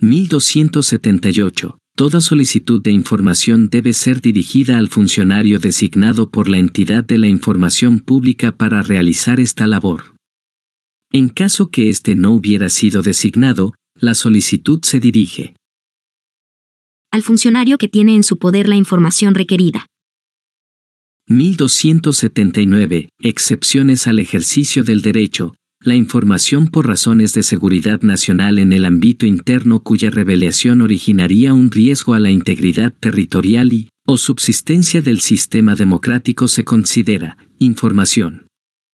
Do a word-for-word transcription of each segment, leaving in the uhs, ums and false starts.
mil doscientos setenta y ocho. Toda solicitud de información debe ser dirigida al funcionario designado por la entidad de la información pública para realizar esta labor. En caso que éste no hubiera sido designado, la solicitud se dirige al funcionario que tiene en su poder la información requerida. mil doscientos setenta y nueve. Excepciones al ejercicio del derecho. La información por razones de seguridad nacional en el ámbito interno cuya revelación originaría un riesgo a la integridad territorial y, o subsistencia del sistema democrático se considera información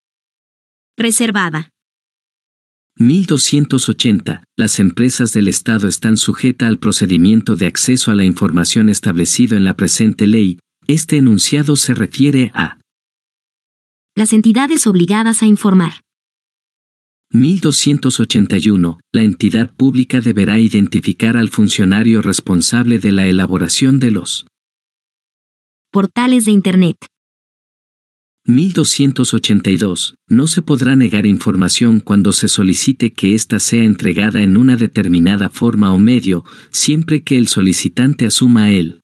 reservada. mil doscientos ochenta. Las empresas del Estado están sujetas al procedimiento de acceso a la información establecido en la presente ley. Este enunciado se refiere a las entidades obligadas a informar. mil doscientos ochenta y uno. La entidad pública deberá identificar al funcionario responsable de la elaboración de los portales de Internet. mil doscientos ochenta y dos. No se podrá negar información cuando se solicite que ésta sea entregada en una determinada forma o medio, siempre que el solicitante asuma el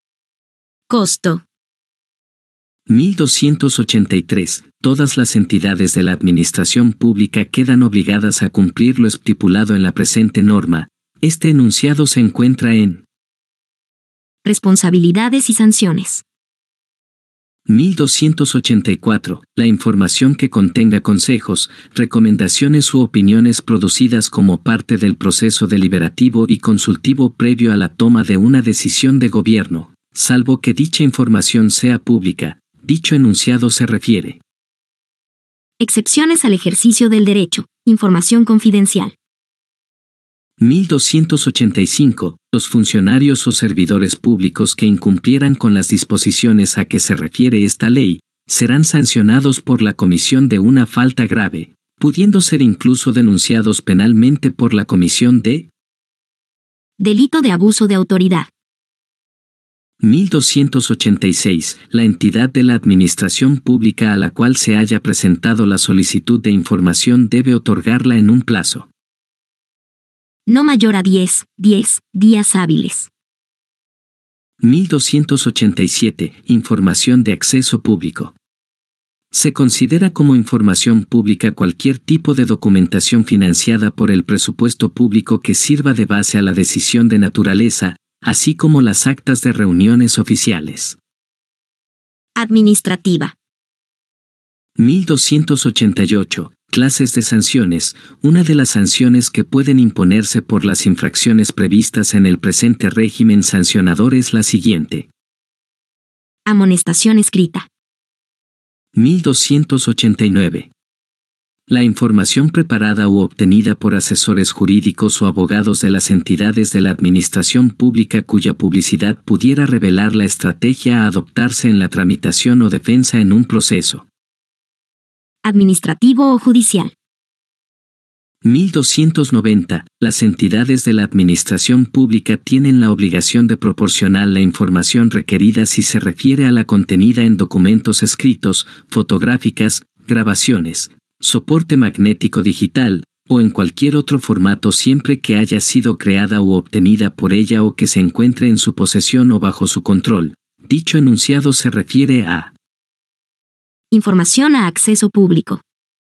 costo. mil doscientos ochenta y tres. Todas las entidades de la administración pública quedan obligadas a cumplir lo estipulado en la presente norma. Este enunciado se encuentra en responsabilidades y sanciones. mil doscientos ochenta y cuatro. La información que contenga consejos, recomendaciones u opiniones producidas como parte del proceso deliberativo y consultivo previo a la toma de una decisión de gobierno, salvo que dicha información sea pública, dicho enunciado se refiere excepciones al ejercicio del derecho, información confidencial. mil doscientos ochenta y cinco. Los funcionarios o servidores públicos que incumplieran con las disposiciones a que se refiere esta ley, serán sancionados por la comisión de una falta grave, pudiendo ser incluso denunciados penalmente por la comisión de delito de abuso de autoridad. mil doscientos ochenta y seis. La entidad de la administración pública a la cual se haya presentado la solicitud de información debe otorgarla en un plazo no mayor a diez, diez días hábiles. mil doscientos ochenta y siete. Información de acceso público. Se considera como información pública cualquier tipo de documentación financiada por el presupuesto público que sirva de base a la decisión de naturaleza, así como las actas de reuniones oficiales. Administrativa. mil doscientos ochenta y ocho. Clases de sanciones. Una de las sanciones que pueden imponerse por las infracciones previstas en el presente régimen sancionador es la siguiente. Amonestación escrita. mil doscientos ochenta y nueve. La información preparada u obtenida por asesores jurídicos o abogados de las entidades de la administración pública cuya publicidad pudiera revelar la estrategia a adoptarse en la tramitación o defensa en un proceso administrativo o judicial. mil doscientos noventa. Las entidades de la administración pública tienen la obligación de proporcionar la información requerida si se refiere a la contenida en documentos escritos, fotográficas, grabaciones, soporte magnético digital, o en cualquier otro formato siempre que haya sido creada u obtenida por ella o que se encuentre en su posesión o bajo su control. Dicho enunciado se refiere a información a acceso público.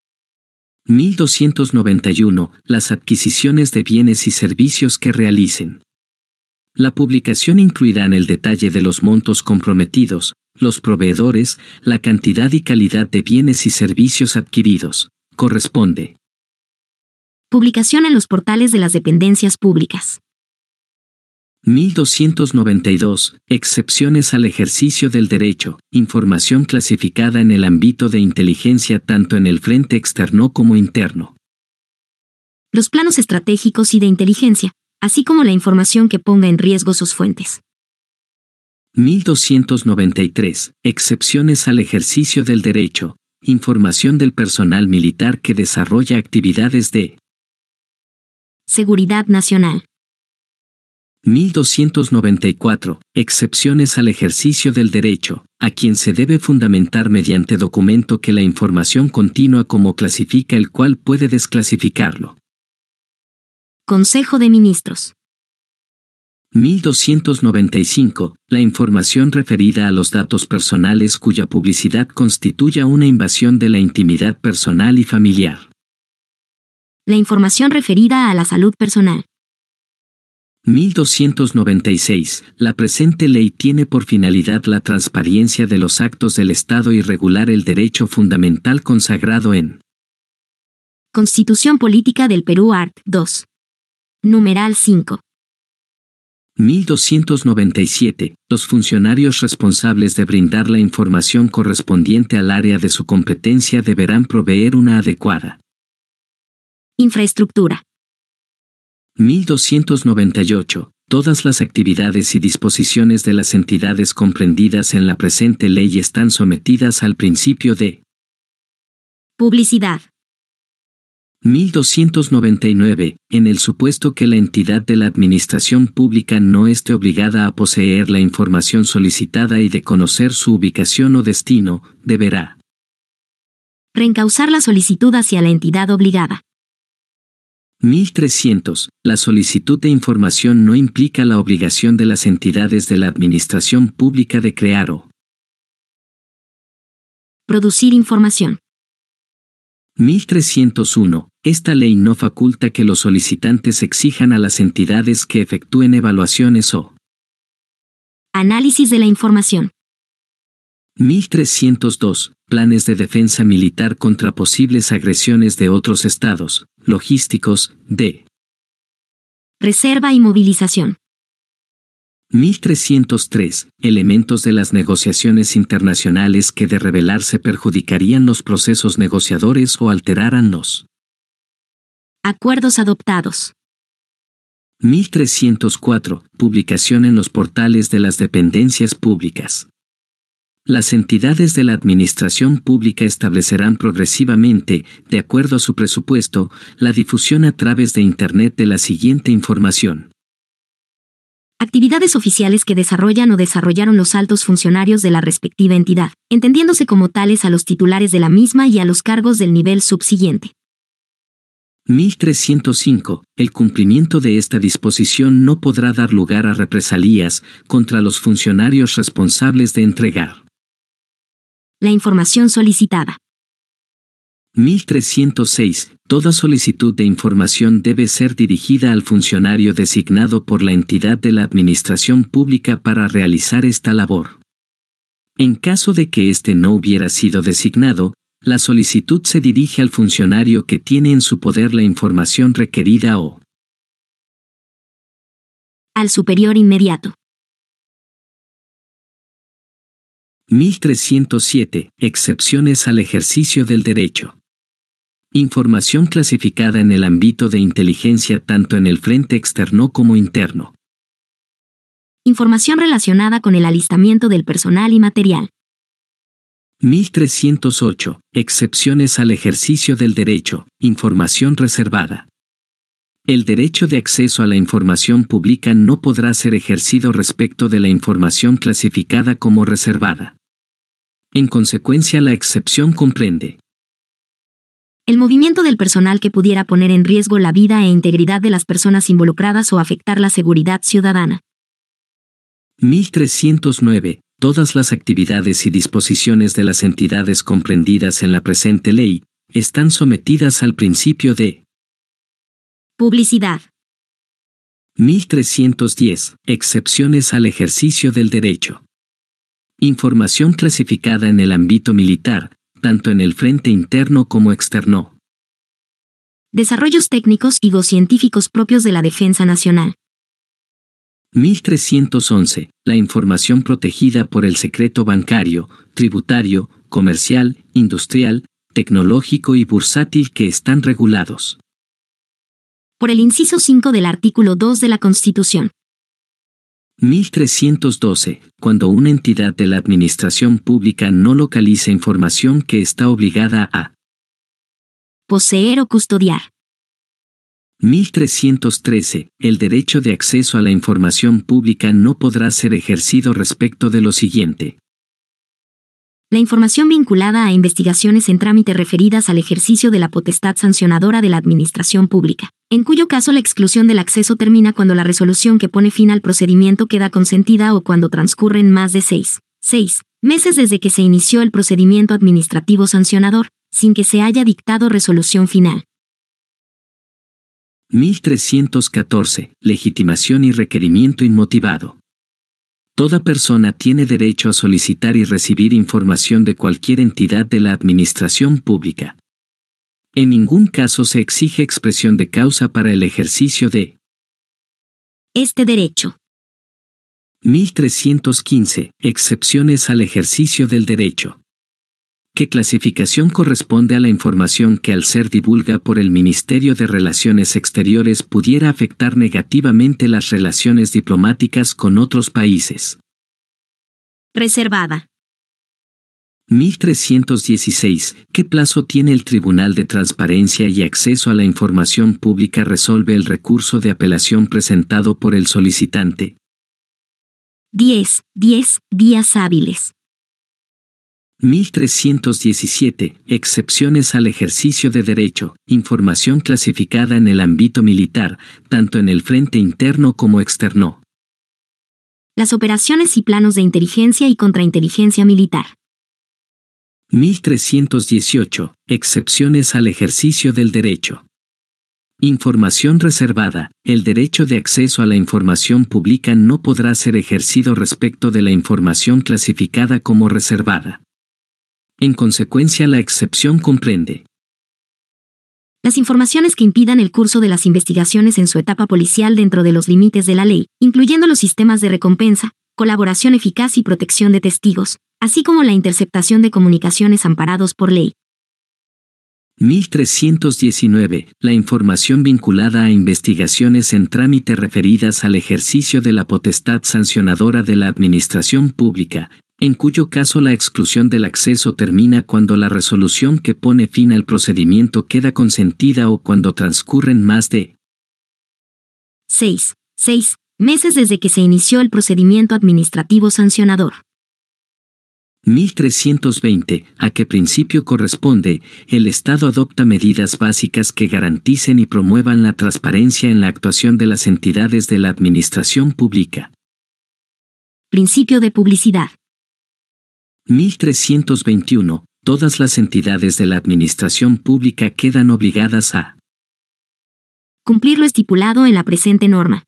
mil doscientos noventa y uno. Las adquisiciones de bienes y servicios que realicen. La publicación incluirá en el detalle de los montos comprometidos, los proveedores, la cantidad y calidad de bienes y servicios adquiridos. Corresponde publicación en los portales de las dependencias públicas. mil doscientos noventa y dos. Excepciones al ejercicio del derecho. Información clasificada en el ámbito de inteligencia tanto en el frente externo como interno. Los planos estratégicos y de inteligencia, así como la información que ponga en riesgo sus fuentes. mil doscientos noventa y tres. Excepciones al ejercicio del derecho. Información del personal militar que desarrolla actividades de seguridad nacional. mil doscientos noventa y cuatro. Excepciones al ejercicio del derecho, a quien se debe fundamentar mediante documento que la información continua como clasifica el cual puede desclasificarlo. Consejo de Ministros. mil doscientos noventa y cinco. La información referida a los datos personales cuya publicidad constituya una invasión de la intimidad personal y familiar. La información referida a la salud personal. mil doscientos noventa y seis. La presente ley tiene por finalidad la transparencia de los actos del Estado y regular el derecho fundamental consagrado en Constitución Política del Perú art. dos. Numeral cinco. mil doscientos noventa y siete. Los funcionarios responsables de brindar la información correspondiente al área de su competencia deberán proveer una adecuada infraestructura. mil doscientos noventa y ocho. Todas las actividades y disposiciones de las entidades comprendidas en la presente ley están sometidas al principio de publicidad. mil doscientos noventa y nueve. En el supuesto que la entidad de la administración pública no esté obligada a poseer la información solicitada y de conocer su ubicación o destino, deberá reencauzar la solicitud hacia la entidad obligada. mil trescientos. La solicitud de información no implica la obligación de las entidades de la administración pública de crear o producir información. mil trescientos uno. Esta ley no faculta que los solicitantes exijan a las entidades que efectúen evaluaciones o análisis de la información. mil trescientos dos. Planes de defensa militar contra posibles agresiones de otros estados, logísticos, de reserva y movilización. mil trescientos tres. Elementos de las negociaciones internacionales que de revelarse perjudicarían los procesos negociadores o alteraran los acuerdos adoptados. mil trescientos cuatro. Publicación en los portales de las dependencias públicas. Las entidades de la administración pública establecerán progresivamente, de acuerdo a su presupuesto, la difusión a través de Internet de la siguiente información. Actividades oficiales que desarrollan o desarrollaron los altos funcionarios de la respectiva entidad, entendiéndose como tales a los titulares de la misma y a los cargos del nivel subsiguiente. mil trescientos cinco. El cumplimiento de esta disposición no podrá dar lugar a represalias contra los funcionarios responsables de entregar la información solicitada. mil trescientos seis. Toda solicitud de información debe ser dirigida al funcionario designado por la entidad de la administración pública para realizar esta labor. En caso de que éste no hubiera sido designado, la solicitud se dirige al funcionario que tiene en su poder la información requerida o al superior inmediato. mil trescientos siete. Excepciones al ejercicio del derecho. Información clasificada en el ámbito de inteligencia tanto en el frente externo como interno. Información relacionada con el alistamiento del personal y material. mil trescientos ocho. Excepciones al ejercicio del derecho. Información reservada. El derecho de acceso a la información pública no podrá ser ejercido respecto de la información clasificada como reservada. En consecuencia, la excepción comprende el movimiento del personal que pudiera poner en riesgo la vida e integridad de las personas involucradas o afectar la seguridad ciudadana. mil trescientos nueve. Todas las actividades y disposiciones de las entidades comprendidas en la presente ley están sometidas al principio de publicidad. mil trescientos diez. Excepciones al ejercicio del derecho. Información clasificada en el ámbito militar, tanto en el frente interno como externo. Desarrollos técnicos y o científicos propios de la defensa nacional. mil trescientos once. La información protegida por el secreto bancario, tributario, comercial, industrial, tecnológico y bursátil que están regulados por el inciso cinco del artículo dos de la Constitución. mil trescientos doce. Cuando una entidad de la administración pública no localiza información que está obligada a poseer o custodiar. mil trescientos trece. El derecho de acceso a la información pública no podrá ser ejercido respecto de lo siguiente. La información vinculada a investigaciones en trámite referidas al ejercicio de la potestad sancionadora de la Administración Pública, en cuyo caso la exclusión del acceso termina cuando la resolución que pone fin al procedimiento queda consentida o cuando transcurren más de seis, seis meses desde que se inició el procedimiento administrativo sancionador, sin que se haya dictado resolución final. mil trescientos catorce. Legitimación y requerimiento inmotivado. Toda persona tiene derecho a solicitar y recibir información de cualquier entidad de la administración pública. En ningún caso se exige expresión de causa para el ejercicio de este derecho. mil trescientos quince. Excepciones al ejercicio del derecho. ¿Qué clasificación corresponde a la información que al ser divulga por el Ministerio de Relaciones Exteriores pudiera afectar negativamente las relaciones diplomáticas con otros países? Reservada. mil trescientos dieciséis. ¿Qué plazo tiene el Tribunal de Transparencia y Acceso a la Información Pública resuelve el recurso de apelación presentado por el solicitante? diez, diez días hábiles. mil trescientos diecisiete. Excepciones al ejercicio de derecho. Información clasificada en el ámbito militar, tanto en el frente interno como externo. Las operaciones y planos de inteligencia y contrainteligencia militar. mil trescientos dieciocho. Excepciones al ejercicio del derecho. Información reservada. El derecho de acceso a la información pública no podrá ser ejercido respecto de la información clasificada como reservada. En consecuencia, la excepción comprende las informaciones que impidan el curso de las investigaciones en su etapa policial dentro de los límites de la ley, incluyendo los sistemas de recompensa, colaboración eficaz y protección de testigos, así como la interceptación de comunicaciones amparados por ley. mil trescientos diecinueve. La información vinculada a investigaciones en trámite referidas al ejercicio de la potestad sancionadora de la Administración Pública, en cuyo caso la exclusión del acceso termina cuando la resolución que pone fin al procedimiento queda consentida o cuando transcurren más de seis, seis meses desde que se inició el procedimiento administrativo sancionador. mil trescientos veinte. ¿A qué principio corresponde? El Estado adopta medidas básicas que garanticen y promuevan la transparencia en la actuación de las entidades de la administración pública. Principio de publicidad. mil trescientos veintiuno. Todas las entidades de la administración pública quedan obligadas a cumplir lo estipulado en la presente norma.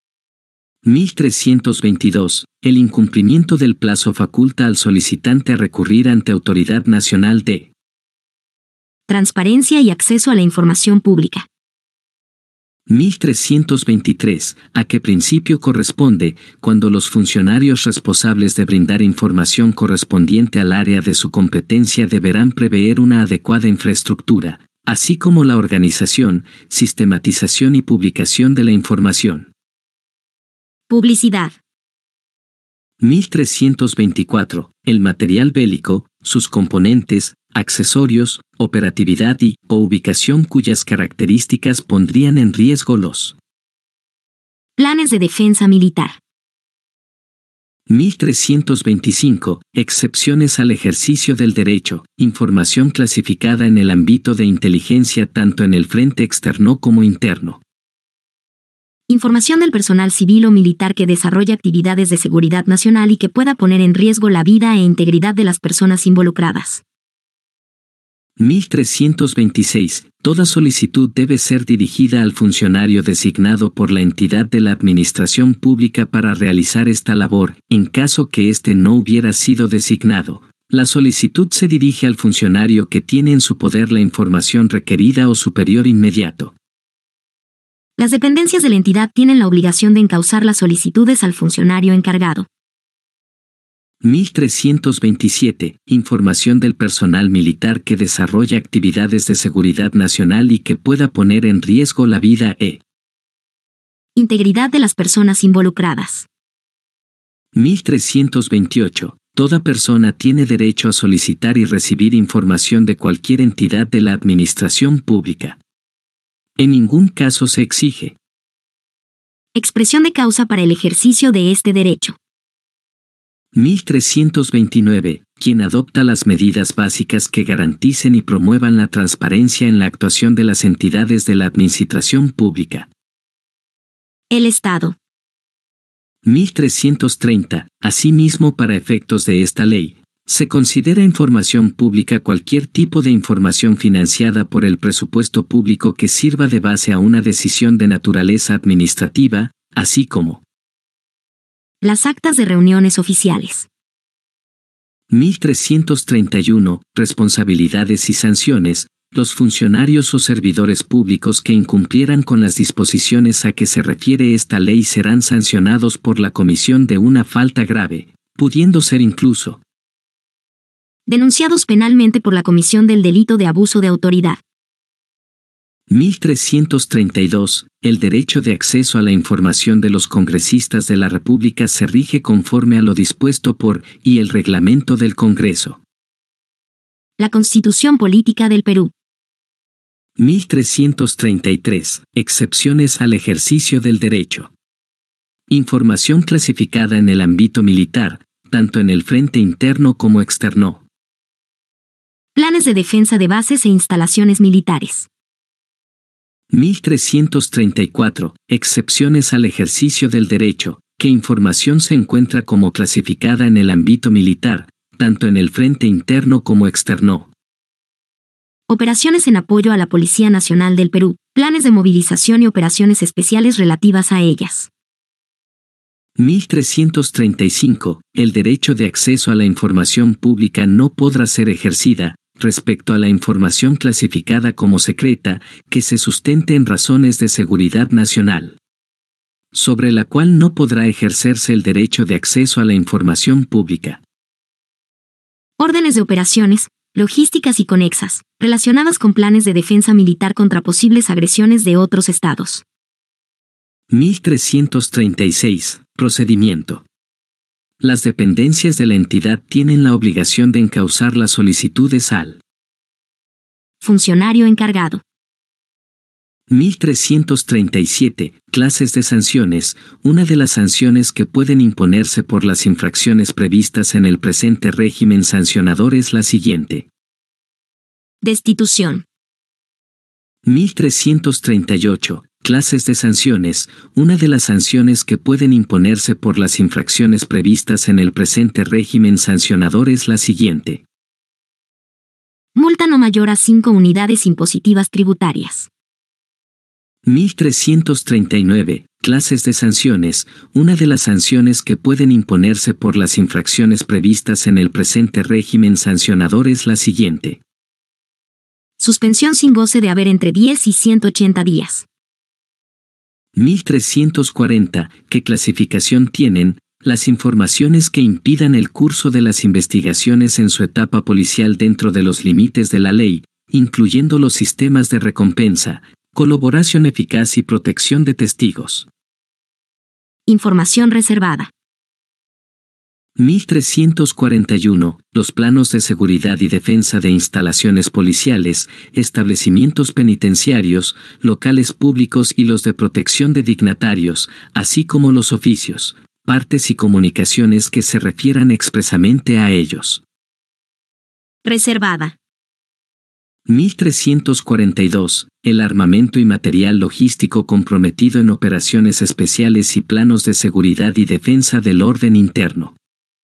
mil trescientos veintidós. El incumplimiento del plazo faculta al solicitante a recurrir ante Autoridad Nacional de Transparencia y Acceso a la Información Pública. mil trescientos veintitrés. ¿A qué principio corresponde? Cuando los funcionarios responsables de brindar información correspondiente al área de su competencia deberán prever una adecuada infraestructura, así como la organización, sistematización y publicación de la información. Publicidad. mil trescientos veinticuatro. El material bélico, sus componentes, accesorios, operatividad y o ubicación cuyas características pondrían en riesgo los planes de defensa militar. mil trescientos veinticinco. Excepciones al ejercicio del derecho. Información clasificada en el ámbito de inteligencia tanto en el frente externo como interno. Información del personal civil o militar que desarrolla actividades de seguridad nacional y que pueda poner en riesgo la vida e integridad de las personas involucradas. mil trescientos veintiséis. Toda solicitud debe ser dirigida al funcionario designado por la entidad de la administración pública para realizar esta labor. En caso que éste no hubiera sido designado, la solicitud se dirige al funcionario que tiene en su poder la información requerida o superior inmediato. Las dependencias de la entidad tienen la obligación de encauzar las solicitudes al funcionario encargado. mil trescientos veintisiete. Información del personal militar que desarrolla actividades de seguridad nacional y que pueda poner en riesgo la vida e integridad de las personas involucradas. mil trescientos veintiocho. Toda persona tiene derecho a solicitar y recibir información de cualquier entidad de la administración pública. En ningún caso se exige expresión de causa para el ejercicio de este derecho. mil trescientos veintinueve. Quien adopta las medidas básicas que garanticen y promuevan la transparencia en la actuación de las entidades de la administración pública. El Estado. mil trescientos treinta. Asimismo, para efectos de esta ley, se considera información pública cualquier tipo de información financiada por el presupuesto público que sirva de base a una decisión de naturaleza administrativa, así como las actas de reuniones oficiales. mil trescientos treinta y uno. Responsabilidades y sanciones. Los funcionarios o servidores públicos que incumplieran con las disposiciones a que se refiere esta ley serán sancionados por la comisión de una falta grave, pudiendo ser incluso denunciados penalmente por la comisión del delito de abuso de autoridad. mil trescientos treinta y dos. El derecho de acceso a la información de los congresistas de la República se rige conforme a lo dispuesto por y el reglamento del Congreso. La Constitución Política del Perú. mil trescientos treinta y tres. Excepciones al ejercicio del derecho. Información clasificada en el ámbito militar, tanto en el frente interno como externo. Planes de defensa de bases e instalaciones militares. mil trescientos treinta y cuatro. Excepciones al ejercicio del derecho. ¿Qué información se encuentra como clasificada en el ámbito militar, tanto en el frente interno como externo? Operaciones en apoyo a la Policía Nacional del Perú, planes de movilización y operaciones especiales relativas a ellas. mil trescientos treinta y cinco. El derecho de acceso a la información pública no podrá ser ejercida, respecto a la información clasificada como secreta, que se sustente en razones de seguridad nacional, sobre la cual no podrá ejercerse el derecho de acceso a la información pública. Órdenes de operaciones, logísticas y conexas, relacionadas con planes de defensa militar contra posibles agresiones de otros estados. mil trescientos treinta y seis. Procedimiento. Las dependencias de la entidad tienen la obligación de encauzar las solicitudes al funcionario encargado. mil trescientos treinta y siete. Clases de sanciones. Una de las sanciones que pueden imponerse por las infracciones previstas en el presente régimen sancionador es la siguiente. Destitución. mil trescientos treinta y ocho. Clases de sanciones. Una de las sanciones que pueden imponerse por las infracciones previstas en el presente régimen sancionador es la siguiente. Multa no mayor a cinco unidades impositivas tributarias. mil trescientos treinta y nueve. Clases de sanciones. Una de las sanciones que pueden imponerse por las infracciones previstas en el presente régimen sancionador es la siguiente. Suspensión sin goce de haber entre diez y ciento ochenta días. mil trescientos cuarenta. ¿Qué clasificación tienen las informaciones que impidan el curso de las investigaciones en su etapa policial dentro de los límites de la ley, incluyendo los sistemas de recompensa, colaboración eficaz y protección de testigos? Información reservada. mil trescientos cuarenta y uno. Los planos de seguridad y defensa de instalaciones policiales, establecimientos penitenciarios, locales públicos y los de protección de dignatarios, así como los oficios, partes y comunicaciones que se refieran expresamente a ellos. Reservada. mil trescientos cuarenta y dos. El armamento y material logístico comprometido en operaciones especiales y planos de seguridad y defensa del orden interno.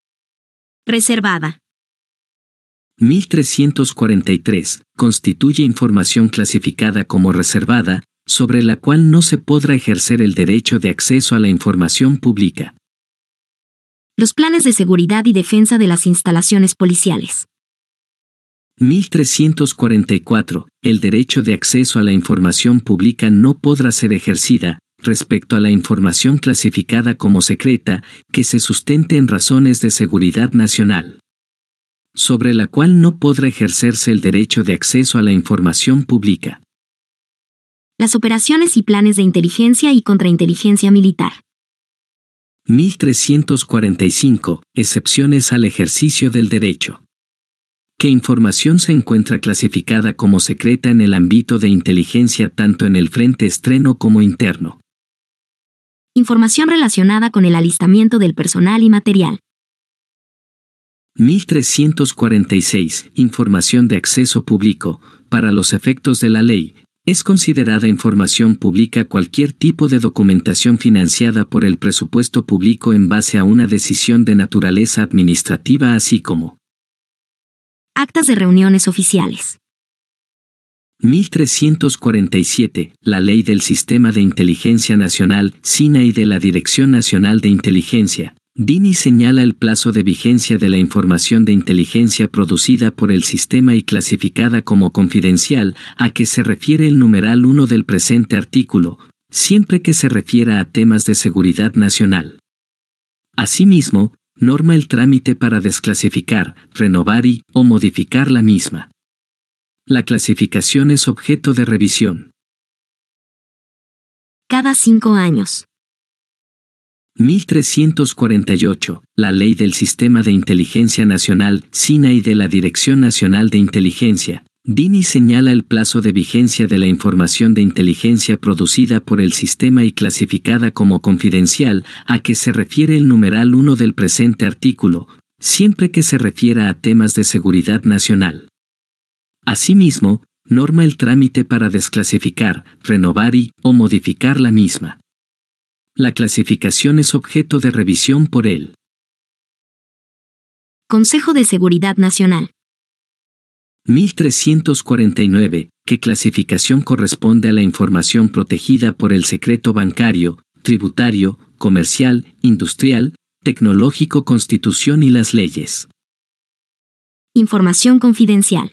Reservada. mil trescientos cuarenta y tres. Constituye información clasificada como reservada, sobre la cual no se podrá ejercer el derecho de acceso a la información pública. Los planes de seguridad y defensa de las instalaciones policiales. mil trescientos cuarenta y cuatro. El derecho de acceso a la información pública no podrá ser ejercida, respecto a la información clasificada como secreta, que se sustente en razones de seguridad nacional, sobre la cual no podrá ejercerse el derecho de acceso a la información pública. Las operaciones y planes de inteligencia y contrainteligencia militar. mil trescientos cuarenta y cinco. Excepciones al ejercicio del derecho. ¿Qué información se encuentra clasificada como secreta en el ámbito de inteligencia tanto en el frente externo como interno? Información relacionada con el alistamiento del personal y material. mil trescientos cuarenta y seis. Información de acceso público. Para los efectos de la ley, es considerada información pública cualquier tipo de documentación financiada por el presupuesto público en base a una decisión de naturaleza administrativa, así como actas de reuniones oficiales. mil trescientos cuarenta y siete. La Ley del Sistema de Inteligencia Nacional, SINA, y de la Dirección Nacional de Inteligencia, D I N I, señala el plazo de vigencia de la información de inteligencia producida por el sistema y clasificada como confidencial, a que se refiere el numeral uno del presente artículo, siempre que se refiera a temas de seguridad nacional. Asimismo, norma el trámite para desclasificar, renovar y, o modificar la misma. La clasificación es objeto de revisión. Cada cinco años. mil trescientos cuarenta y ocho. La Ley del Sistema de Inteligencia Nacional, SINA, y de la Dirección Nacional de Inteligencia, D I N I, señala el plazo de vigencia de la información de inteligencia producida por el sistema y clasificada como confidencial, a que se refiere el numeral uno del presente artículo, siempre que se refiera a temas de seguridad nacional. Asimismo, norma el trámite para desclasificar, renovar y, o modificar la misma. La clasificación es objeto de revisión por el Consejo de Seguridad Nacional. mil trescientos cuarenta y nueve. ¿Qué clasificación corresponde a la información protegida por el secreto bancario, tributario, comercial, industrial, tecnológico, Constitución y las leyes? Información confidencial.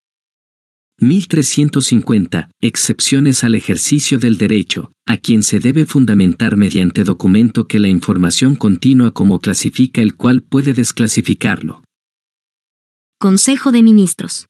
mil trescientos cincuenta. Excepciones al ejercicio del derecho, a quien se debe fundamentar mediante documento que la información continua como clasifica, el cual puede desclasificarlo. Consejo de Ministros.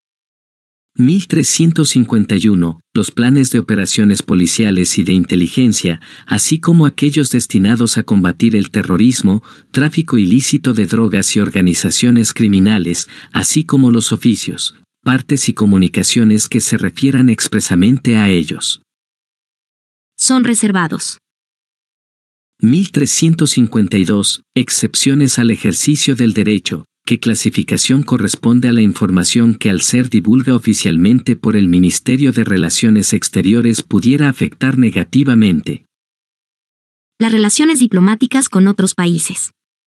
mil trescientos cincuenta y uno. Los planes de operaciones policiales y de inteligencia, así como aquellos destinados a combatir el terrorismo, tráfico ilícito de drogas y organizaciones criminales, así como los oficios, partes y comunicaciones que se refieran expresamente a ellos, son reservados. mil trescientos cincuenta y dos. Excepciones al ejercicio del derecho. ¿Qué clasificación corresponde a la información que, al ser divulga oficialmente por el Ministerio de Relaciones Exteriores, pudiera afectar negativamente las relaciones diplomáticas con otros países?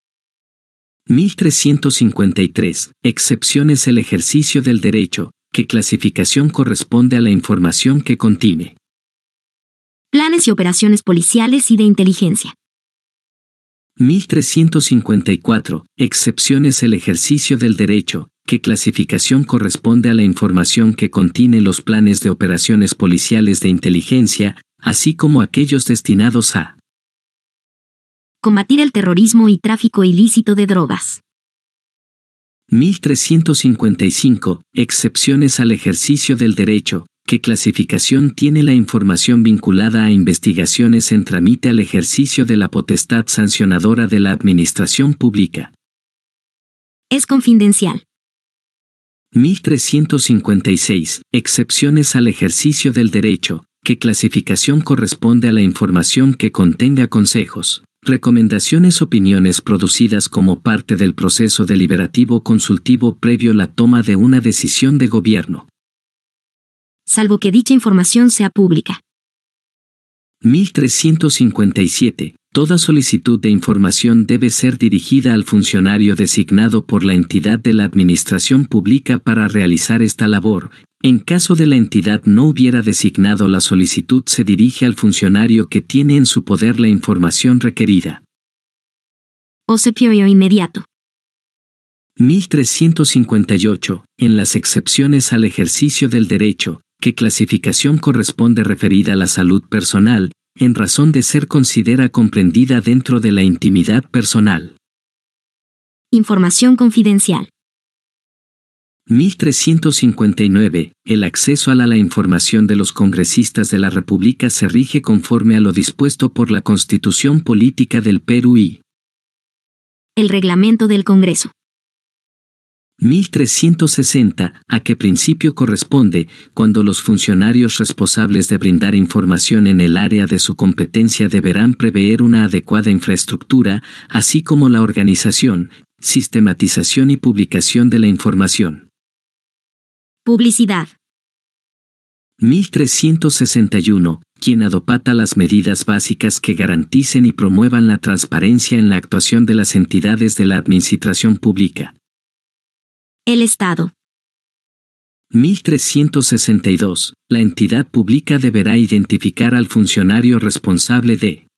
mil trescientos cincuenta y tres. Excepciones al ejercicio del derecho. ¿Qué clasificación corresponde a la información que contiene planes y operaciones policiales y de inteligencia? mil trescientos cincuenta y cuatro. Excepciones al ejercicio del derecho. ¿Qué clasificación corresponde a la información que contiene los planes de operaciones policiales de inteligencia, así como aquellos destinados a combatir el terrorismo y tráfico ilícito de drogas? mil trescientos cincuenta y cinco. Excepciones al ejercicio del derecho. ¿Qué clasificación tiene la información vinculada a investigaciones en trámite al ejercicio de la potestad sancionadora de la Administración Pública? Es confidencial. mil trescientos cincuenta y seis. Excepciones al ejercicio del derecho. ¿Qué clasificación corresponde a la información que contenga consejos, recomendaciones, opiniones producidas como parte del proceso deliberativo consultivo previo a la toma de una decisión de gobierno, salvo que dicha información sea pública? mil trescientos cincuenta y siete. Toda solicitud de información debe ser dirigida al funcionario designado por la entidad de la Administración Pública para realizar esta labor. En caso de la entidad no hubiera designado la solicitud, se dirige al funcionario que tiene en su poder la información requerida. Obsequio inmediato. mil trescientos cincuenta y ocho. En las excepciones al ejercicio del derecho, ¿qué clasificación corresponde referida a la salud personal, en razón de ser considerada comprendida dentro de la intimidad personal? Información confidencial. mil trescientos cincuenta y nueve. El acceso a la, la información de los congresistas de la República se rige conforme a lo dispuesto por la Constitución Política del Perú y el Reglamento del Congreso. mil trescientos sesenta. ¿A qué principio corresponde, cuando los funcionarios responsables de brindar información en el área de su competencia deberán prever una adecuada infraestructura, así como la organización, Sistematización y publicación de la información. Publicidad. mil trescientos sesenta y uno. Quien adopta las medidas básicas que garanticen y promuevan la transparencia en la actuación de las entidades de la administración pública. El Estado. mil trescientos sesenta y dos. La entidad pública deberá identificar al funcionario responsable de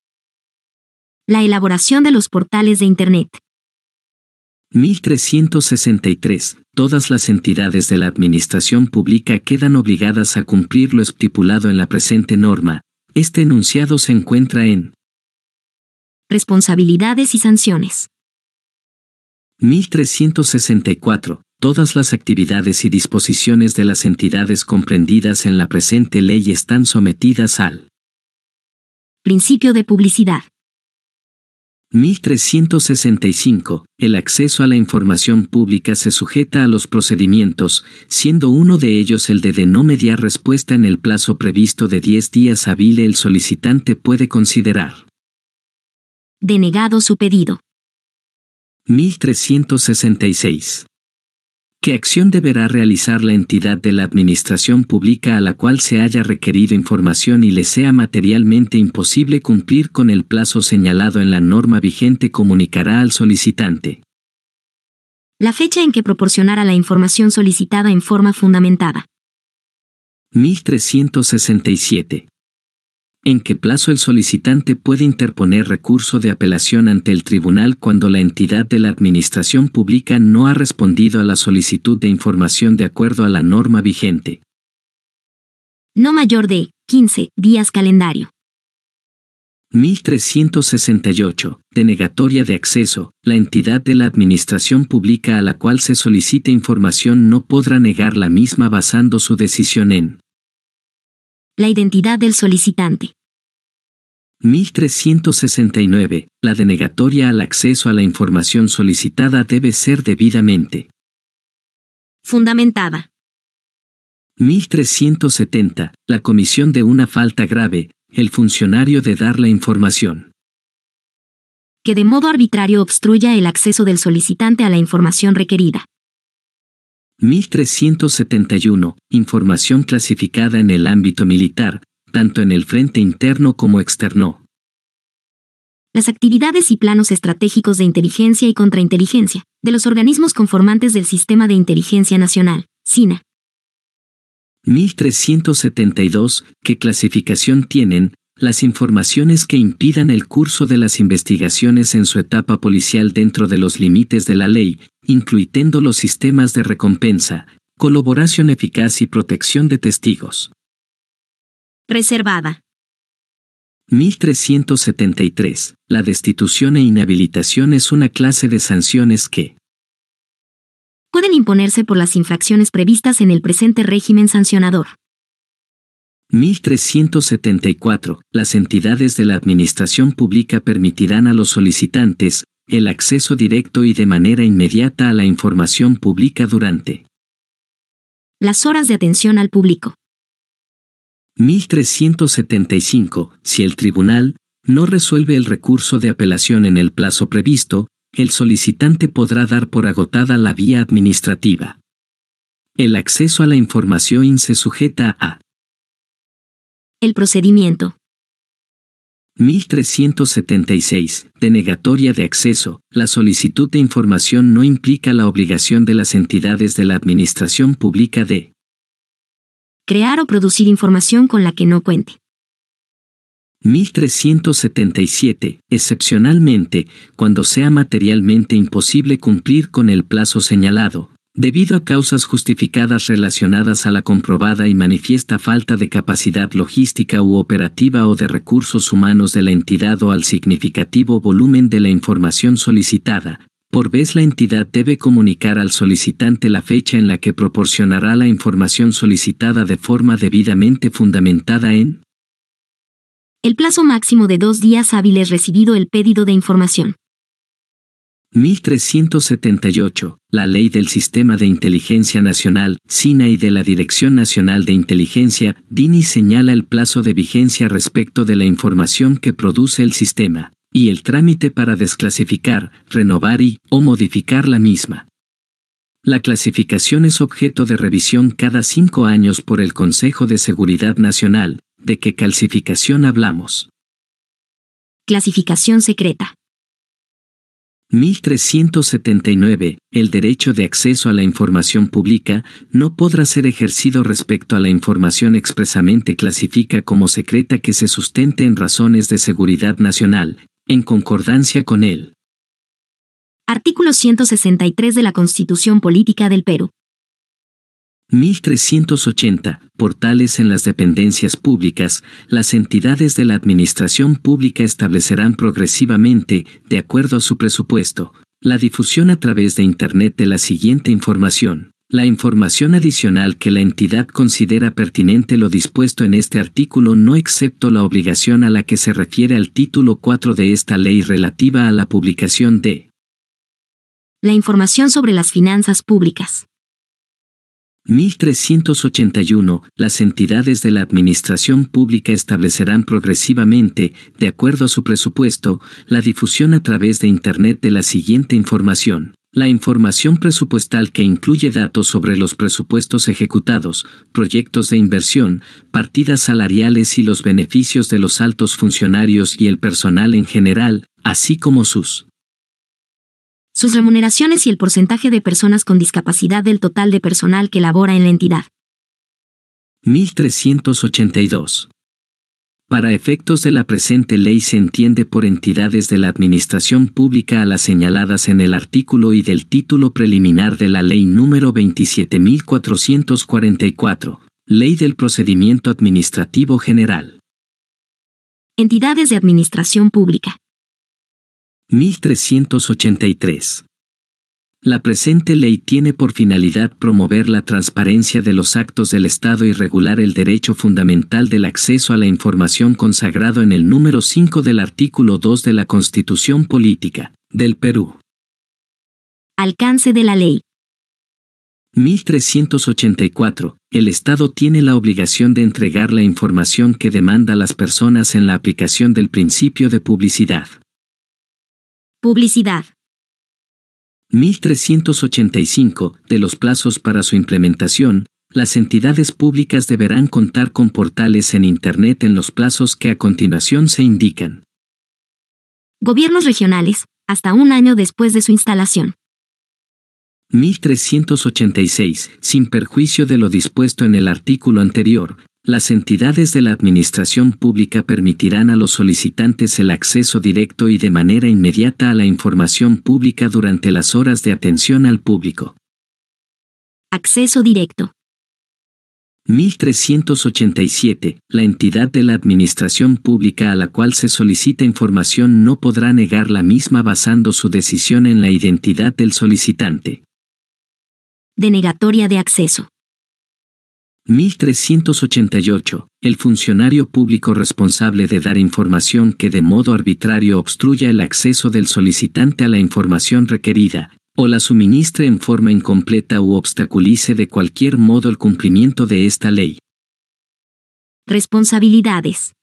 la elaboración de los portales de Internet. mil trescientos sesenta y tres. Todas las entidades de la administración pública quedan obligadas a cumplir lo estipulado en la presente norma. Este enunciado se encuentra en responsabilidades y sanciones. mil trescientos sesenta y cuatro. Todas las actividades y disposiciones de las entidades comprendidas en la presente ley están sometidas al principio de publicidad. mil trescientos sesenta y cinco. El acceso a la información pública se sujeta a los procedimientos, siendo uno de ellos el de, de no mediar respuesta en el plazo previsto de diez días hábiles. El solicitante puede considerar denegado su pedido. mil trescientos sesenta y seis. ¿Qué acción deberá realizar la entidad de la administración pública a la cual se haya requerido información y le sea materialmente imposible cumplir con el plazo señalado en la norma vigente? Comunicará al solicitante la fecha en que proporcionará la información solicitada en forma fundamentada. mil trescientos sesenta y siete. ¿En qué plazo el solicitante puede interponer recurso de apelación ante el tribunal cuando la entidad de la administración pública no ha respondido a la solicitud de información de acuerdo a la norma vigente? No mayor de quince días calendario. mil trescientos sesenta y ocho. Denegatoria de acceso. La entidad de la administración pública a la cual se solicite información no podrá negar la misma basando su decisión en la identidad del solicitante. mil trescientos sesenta y nueve. La denegatoria al acceso a la información solicitada debe ser debidamente fundamentada. mil trescientos setenta. La comisión de una falta grave, el funcionario de dar la información que de modo arbitrario obstruya el acceso del solicitante a la información requerida. mil trescientos setenta y uno. Información clasificada en el ámbito militar, tanto en el frente interno como externo. Las actividades y planos estratégicos de inteligencia y contrainteligencia, de los organismos conformantes del Sistema de Inteligencia Nacional, SINA. mil trescientos setenta y dos. ¿Qué clasificación tienen las informaciones que impidan el curso de las investigaciones en su etapa policial dentro de los límites de la ley, incluyendo los sistemas de recompensa, colaboración eficaz y protección de testigos? Reservada. mil trescientos setenta y tres. La destitución e inhabilitación es una clase de sanciones que pueden imponerse por las infracciones previstas en el presente régimen sancionador. mil trescientos setenta y cuatro. Las entidades de la administración pública permitirán a los solicitantes el acceso directo y de manera inmediata a la información pública durante las horas de atención al público. mil trescientos setenta y cinco. Si el tribunal no resuelve el recurso de apelación en el plazo previsto, el solicitante podrá dar por agotada la vía administrativa. El acceso a la información se sujeta a el procedimiento. mil trescientos setenta y seis. Denegatoria de acceso. La solicitud de información no implica la obligación de las entidades de la administración pública de crear o producir información con la que no cuente. mil trescientos setenta y siete. Excepcionalmente, cuando sea materialmente imposible cumplir con el plazo señalado, debido a causas justificadas relacionadas a la comprobada y manifiesta falta de capacidad logística u operativa o de recursos humanos de la entidad o al significativo volumen de la información solicitada, por vez la entidad debe comunicar al solicitante la fecha en la que proporcionará la información solicitada de forma debidamente fundamentada en el plazo máximo de dos días hábiles recibido el pedido de información. mil trescientos setenta y ocho. La Ley del Sistema de Inteligencia Nacional, SINA, y de la Dirección Nacional de Inteligencia, D I N I, señala el plazo de vigencia respecto de la información que produce el sistema. y el trámite para desclasificar, renovar y o modificar la misma. La clasificación es objeto de revisión cada cinco años por el Consejo de Seguridad Nacional. ¿De qué clasificación hablamos? Clasificación secreta. mil trescientos setenta y nueve. El derecho de acceso a la información pública no podrá ser ejercido respecto a la información expresamente clasifica como secreta que se sustente en razones de seguridad nacional, en concordancia con él. Artículo ciento sesenta y tres de la Constitución Política del Perú. mil trescientos ochenta. Portales en las dependencias públicas. Las entidades de la administración pública establecerán progresivamente, de acuerdo a su presupuesto, la difusión a través de Internet de la siguiente información. La información adicional que la entidad considera pertinente lo dispuesto en este artículo no excepto la obligación a la que se refiere al título cuatro de esta ley relativa a la publicación de la información sobre las finanzas públicas. mil trescientos ochenta y uno. Las entidades de la administración pública establecerán progresivamente, de acuerdo a su presupuesto, la difusión a través de Internet de la siguiente información. La información presupuestal que incluye datos sobre los presupuestos ejecutados, proyectos de inversión, partidas salariales y los beneficios de los altos funcionarios y el personal en general, así como sus sus remuneraciones y el porcentaje de personas con discapacidad del total de personal que labora en la entidad. mil trescientos ochenta y dos. Para efectos de la presente ley se entiende por entidades de la administración pública a las señaladas en el artículo y del título preliminar de la Ley número veintisiete mil cuatrocientos cuarenta y cuatro, Ley del Procedimiento Administrativo General. Entidades de administración pública. mil trescientos ochenta y tres. La presente ley tiene por finalidad promover la transparencia de los actos del Estado y regular el derecho fundamental del acceso a la información consagrado en el número cinco del artículo dos de la Constitución Política del Perú. Alcance de la ley. mil trescientos ochenta y cuatro. El Estado tiene la obligación de entregar la información que demanda a las personas en la aplicación del principio de publicidad. Publicidad. mil trescientos ochenta y cinco. De los plazos para su implementación, las entidades públicas deberán contar con portales en Internet en los plazos que a continuación se indican. Gobiernos regionales, hasta un año después de su instalación. mil trescientos ochenta y seis. Sin perjuicio de lo dispuesto en el artículo anterior, las entidades de la administración pública permitirán a los solicitantes el acceso directo y de manera inmediata a la información pública durante las horas de atención al público. Acceso directo. mil trescientos ochenta y siete. La entidad de la administración pública a la cual se solicita información no podrá negar la misma basando su decisión en la identidad del solicitante. Denegatoria de acceso. mil trescientos ochenta y ocho. El funcionario público responsable de dar información que de modo arbitrario obstruya el acceso del solicitante a la información requerida, o la suministre en forma incompleta u obstaculice de cualquier modo el cumplimiento de esta ley. Responsabilidades.